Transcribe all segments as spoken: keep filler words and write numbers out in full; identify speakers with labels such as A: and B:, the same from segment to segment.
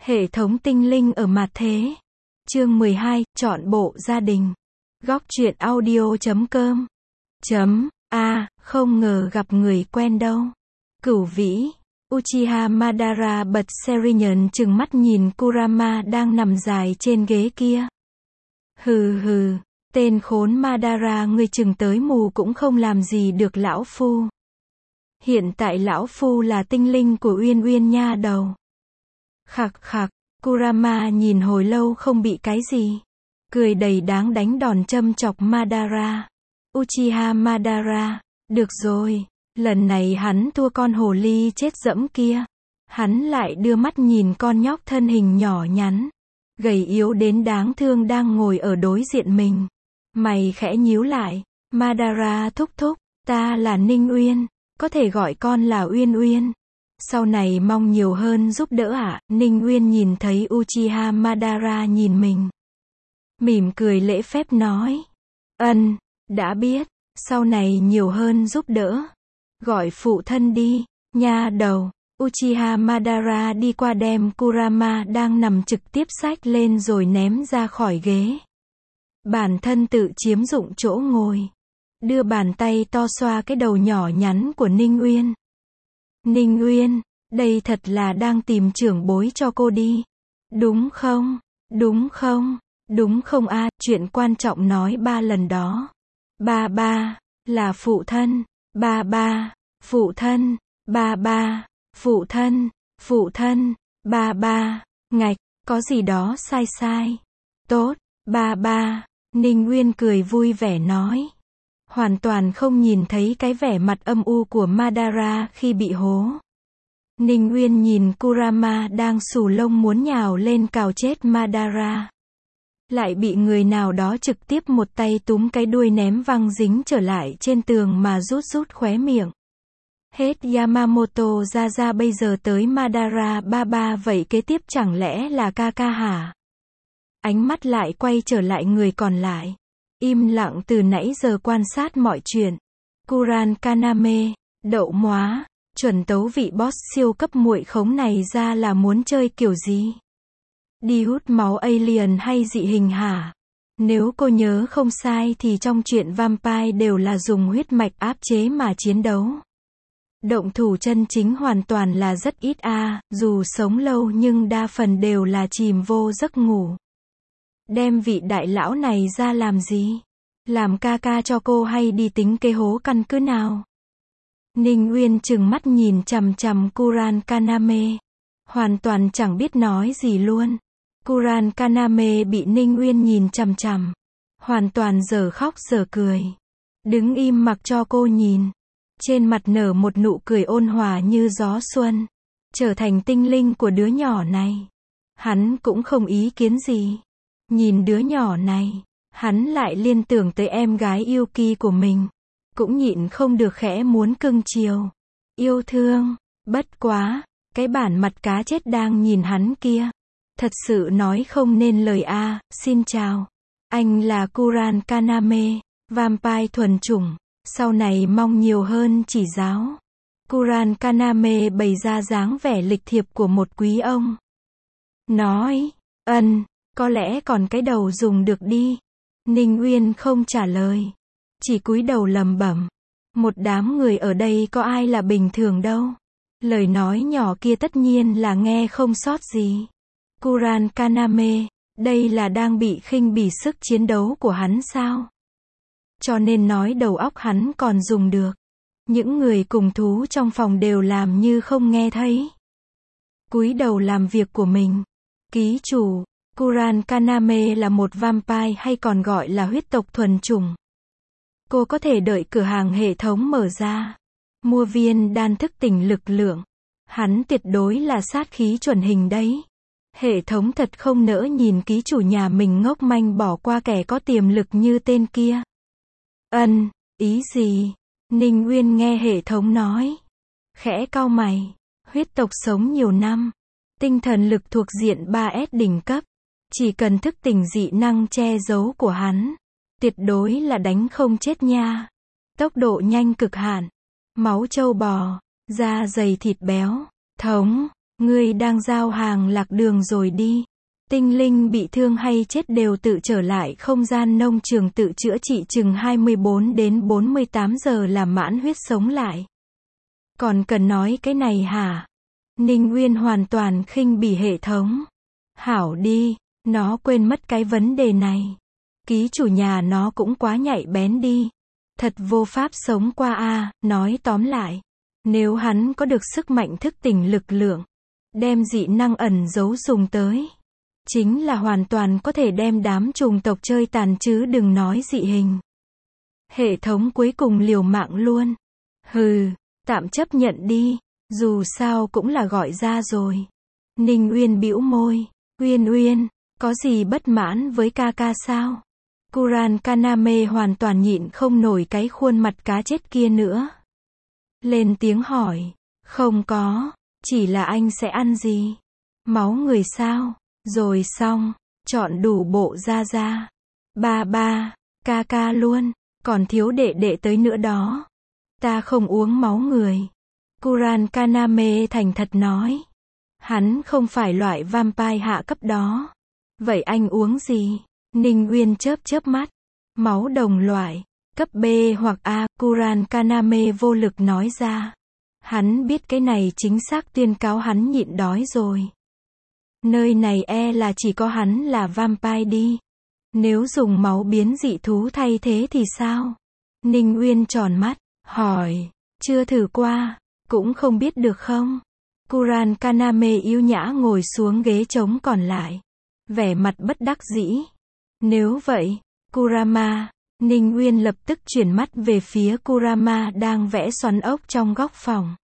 A: Hệ thống tinh linh ở mặt thế. Chương mười hai, chọn bộ gia đình. Góc truyện audio chấm com. Chấm, a, không ngờ gặp người quen đâu. Cửu vĩ. Uchiha Madara bật Serinyön trừng mắt nhìn Kurama đang nằm dài trên ghế kia. Hừ hừ, tên khốn Madara ngươi chừng tới mù cũng không làm gì được lão phu. Hiện tại lão phu là tinh linh của Uyên Uyên nha đầu. Khặc khặc, Kurama nhìn hồi lâu không bị cái gì. Cười đầy đáng đánh đòn châm chọc Madara. Uchiha Madara, được rồi, lần này hắn thua con hồ ly chết dẫm kia. Hắn lại đưa mắt nhìn con nhóc thân hình nhỏ nhắn, gầy yếu đến đáng thương đang ngồi ở đối diện mình. Mày khẽ nhíu lại, Madara thúc thúc, ta là Ninh Uyên, có thể gọi con là Uyên Uyên. Sau này mong nhiều hơn giúp đỡ ạ. À? Ninh Uyên nhìn thấy Uchiha Madara nhìn mình, mỉm cười lễ phép nói. Ân, đã biết, sau này nhiều hơn giúp đỡ. Gọi phụ thân đi, nha đầu. Uchiha Madara đi qua đem Kurama đang nằm trực tiếp xách lên rồi ném ra khỏi ghế. Bản thân tự chiếm dụng chỗ ngồi. Đưa bàn tay to xoa cái đầu nhỏ nhắn của Ninh Uyên. Ninh Uyên, đây thật là đang tìm trưởng bối cho cô đi. Đúng không? Đúng không? Đúng không a? À, chuyện quan trọng nói ba lần đó. Ba ba, là phụ thân. Ba ba, phụ thân. Ba ba, phụ thân. Phụ thân. Ba ba, ngạch, có gì đó sai sai. Tốt, ba ba. Ninh Uyên cười vui vẻ nói. Hoàn toàn không nhìn thấy cái vẻ mặt âm u của Madara khi bị hố. Ninh Uyên nhìn Kurama đang xù lông muốn nhào lên cào chết Madara. Lại bị người nào đó trực tiếp một tay túm cái đuôi ném văng dính trở lại trên tường mà rút rút khóe miệng. Hết Yamamoto ra ra bây giờ tới Madara ba ba vậy kế tiếp chẳng lẽ là Kaka hả? Ánh mắt lại quay trở lại người còn lại. Im lặng từ nãy giờ quan sát mọi chuyện. Kuran Kaname, đậu móa, chuẩn tấu vị boss siêu cấp muội khống này ra là muốn chơi kiểu gì? Đi hút máu alien hay dị hình hả? Nếu cô nhớ không sai thì trong chuyện vampire đều là dùng huyết mạch áp chế mà chiến đấu. Động thủ chân chính hoàn toàn là rất ít a, à, dù sống lâu nhưng đa phần đều là chìm vô giấc ngủ. Đem vị đại lão này ra làm gì? Làm ca ca cho cô hay đi tính kế hố căn cứ nào? Ninh Uyên trừng mắt nhìn chằm chằm Kuran Kaname. Hoàn toàn chẳng biết nói gì luôn. Kuran Kaname bị Ninh Uyên nhìn chằm chằm. Hoàn toàn giờ khóc giờ cười. Đứng im mặc cho cô nhìn. Trên mặt nở một nụ cười ôn hòa như gió xuân. Trở thành tinh linh của đứa nhỏ này. Hắn cũng không ý kiến gì. Nhìn đứa nhỏ này, hắn lại liên tưởng tới em gái Yuki của mình. Cũng nhịn không được khẽ muốn cưng chiều. Yêu thương, bất quá, cái bản mặt cá chết đang nhìn hắn kia. Thật sự nói không nên lời a. À, xin chào. Anh là Kuran Kaname, vampire thuần chủng. Sau này mong nhiều hơn chỉ giáo. Kuran Kaname bày ra dáng vẻ lịch thiệp của một quý ông. Nói, ân. Có lẽ còn cái đầu dùng được đi. Ninh Uyên không trả lời. Chỉ cúi đầu lẩm bẩm. Một đám người ở đây có ai là bình thường đâu. Lời nói nhỏ kia tất nhiên là nghe không sót gì. Kuran Kaname, đây là đang bị khinh bỉ sức chiến đấu của hắn sao? Cho nên nói đầu óc hắn còn dùng được. Những người cùng thú trong phòng đều làm như không nghe thấy. Cúi đầu làm việc của mình. Ký chủ. Kuran Kaname là một vampire hay còn gọi là huyết tộc thuần chủng. Cô có thể đợi cửa hàng hệ thống mở ra. Mua viên đan thức tỉnh lực lượng. Hắn tuyệt đối là sát khí chuẩn hình đấy. Hệ thống thật không nỡ nhìn ký chủ nhà mình ngốc manh bỏ qua kẻ có tiềm lực như tên kia. Ân, ý gì? Ninh Uyên nghe hệ thống nói. Khẽ cau mày. Huyết tộc sống nhiều năm. Tinh thần lực thuộc diện ba S đỉnh cấp. Chỉ cần thức tỉnh dị năng che giấu của hắn, tuyệt đối là đánh không chết nha. Tốc độ nhanh cực hạn, máu trâu bò, da dày thịt béo, thống, Ngươi đang giao hàng lạc đường rồi đi. Tinh linh bị thương hay chết đều tự trở lại không gian nông trường tự chữa trị chừng hai mươi bốn đến bốn mươi tám giờ là mãn huyết sống lại. Còn cần nói cái này hả? Ninh Uyên hoàn toàn khinh bỉ hệ thống. Hảo đi, nó quên mất cái vấn đề này. Ký chủ nhà nó cũng quá nhạy bén đi. Thật vô pháp sống qua a, nói tóm lại. Nếu hắn có được sức mạnh thức tỉnh lực lượng, đem dị năng ẩn giấu dùng tới, chính là hoàn toàn có thể đem đám trùng tộc chơi tàn chứ đừng nói dị hình. Hệ thống cuối cùng liều mạng luôn. Hừ, tạm chấp nhận đi, dù sao cũng là gọi ra rồi. Ninh Uyên bĩu môi, Uyên Uyên, có gì bất mãn với ca ca sao? Kuran Kaname hoàn toàn nhịn không nổi cái khuôn mặt cá chết kia nữa. Lên tiếng hỏi, không có, chỉ là anh sẽ ăn gì? Máu người sao? Rồi xong, chọn đủ bộ ra ra. Ba ba, ca ca luôn, còn thiếu đệ đệ tới nữa đó. Ta không uống máu người. Kuran Kaname thành thật nói. Hắn không phải loại vampire hạ cấp đó. Vậy anh uống gì? Ninh Uyên chớp chớp mắt. Máu đồng loại, cấp B hoặc A, Kuran Kaname vô lực nói ra. Hắn biết cái này chính xác tuyên cáo hắn nhịn đói rồi. Nơi này e là chỉ có hắn là vampire đi. Nếu dùng máu biến dị thú thay thế thì sao? Ninh Uyên tròn mắt, hỏi, chưa thử qua, cũng không biết được không? Kuran Kaname yêu nhã ngồi xuống ghế trống còn lại. Vẻ mặt bất đắc dĩ. Nếu vậy, Kurama, Ninh Uyên lập tức chuyển mắt về phía Kurama đang vẽ xoắn ốc trong góc phòng.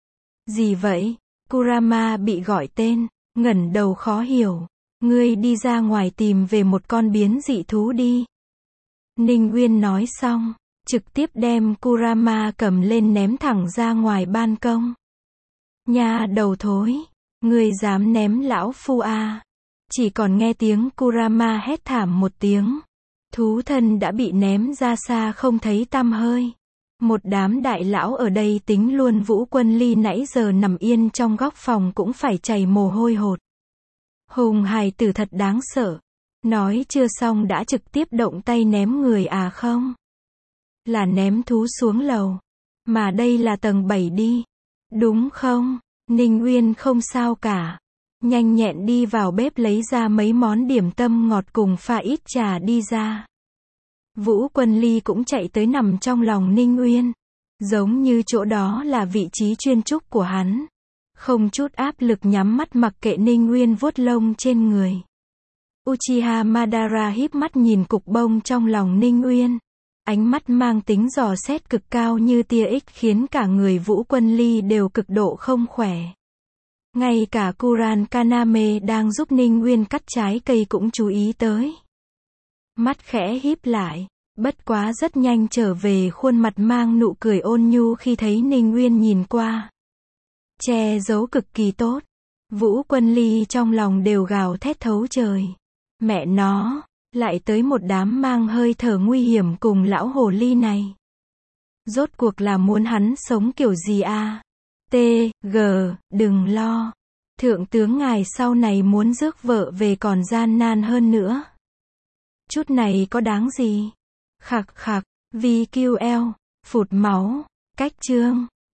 A: Gì vậy? Kurama bị gọi tên, ngẩng đầu khó hiểu. Ngươi đi ra ngoài tìm về một con biến dị thú đi. Ninh Uyên nói xong, trực tiếp đem Kurama cầm lên ném thẳng ra ngoài ban công. Nha đầu thối, ngươi dám ném lão phu à? Chỉ còn nghe tiếng Kurama hét thảm một tiếng. Thú thân đã bị ném ra xa không thấy tăm hơi. Một đám đại lão ở đây tính luôn Vũ Quân Ly nãy giờ nằm yên trong góc phòng cũng phải chảy mồ hôi hột. Hùng hài tử thật đáng sợ. Nói chưa xong đã trực tiếp động tay ném người à không? Là ném thú xuống lầu. Mà đây là tầng bảy đi. Đúng không? Ninh Uyên không sao cả. Nhanh nhẹn đi vào bếp lấy ra mấy món điểm tâm ngọt cùng pha ít trà đi ra. Vũ Quân Ly cũng chạy tới nằm trong lòng Ninh Uyên. Giống như chỗ đó là vị trí chuyên trúc của hắn. Không chút áp lực nhắm mắt mặc kệ Ninh Uyên vuốt lông trên người. Uchiha Madara híp mắt nhìn cục bông trong lòng Ninh Uyên. Ánh mắt mang tính dò xét cực cao như tia X khiến cả người Vũ Quân Ly đều cực độ không khỏe. Ngay cả Kuran Kaname đang giúp Ninh Uyên cắt trái cây cũng chú ý tới. Mắt khẽ híp lại, bất quá rất nhanh trở về khuôn mặt mang nụ cười ôn nhu khi thấy Ninh Uyên nhìn qua. Che giấu cực kỳ tốt. Vũ Quân Ly trong lòng đều gào thét thấu trời. Mẹ nó, lại tới một đám mang hơi thở nguy hiểm cùng lão hồ ly này. Rốt cuộc là muốn hắn sống kiểu gì à? T, G, đừng lo. Thượng tướng ngài sau này muốn rước vợ về còn gian nan hơn nữa. Chút này có đáng gì? Khặc khặc, vê quy lờ, phụt máu, cách chương.